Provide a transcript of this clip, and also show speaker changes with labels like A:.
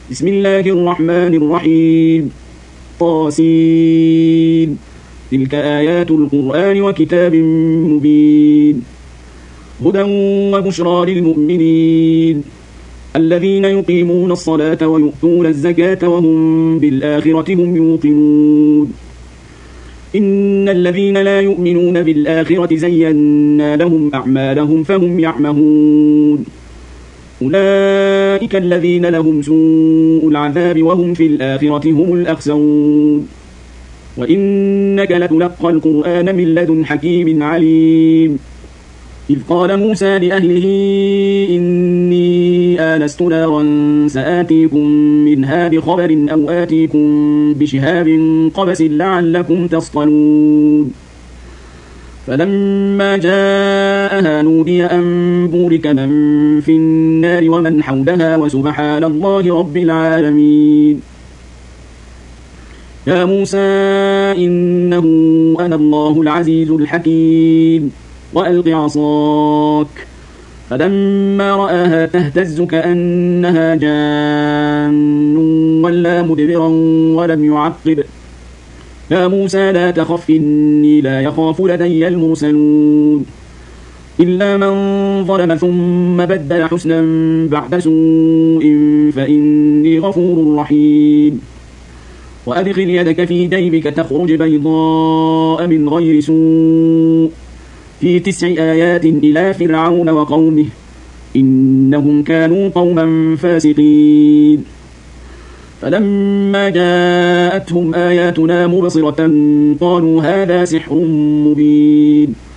A: بسم الله الرحمن الرحيم. طاسين. تلك آيات القرآن وكتاب مبين. هدى وبشرى للمؤمنين الذين يقيمون الصلاة ويؤتون الزكاة وهم بالآخرة هم يوقنون. إن الذين لا يؤمنون بالآخرة زينا لهم أعمالهم فهم يعمهون. أولئك الذين لهم سوء العذاب وهم في الآخرة هم الأخسرون. وإنك لتلقى القرآن من لدن حكيم عليم. إذ قال موسى لأهله إني آنست نارا سآتيكم منها بخبر أو آتيكم بشهاب قبس لعلكم تصطلون. فلما جاءها نودي أن بورك من في النار ومن حولها وسبحان الله رب العالمين. يا موسى إنه أنا الله العزيز الحكيم وألق عصاك. فلما رآها تهتز كأنها جان ولا مدبرا ولم يعقب. يا موسى لا تخف إني لا يخاف لدي المرسلون. إلا من ظلم ثم بدل حسنا بعد سوء فإني غفور رحيم. وأدخل يدك في جيبك تخرج بيضاء من غير سوء في 9 آيات إلى فرعون وقومه إنهم كانوا قوما فاسقين. فلما جاءتهم آياتنا مبصرة قالوا هذا سحر مبين.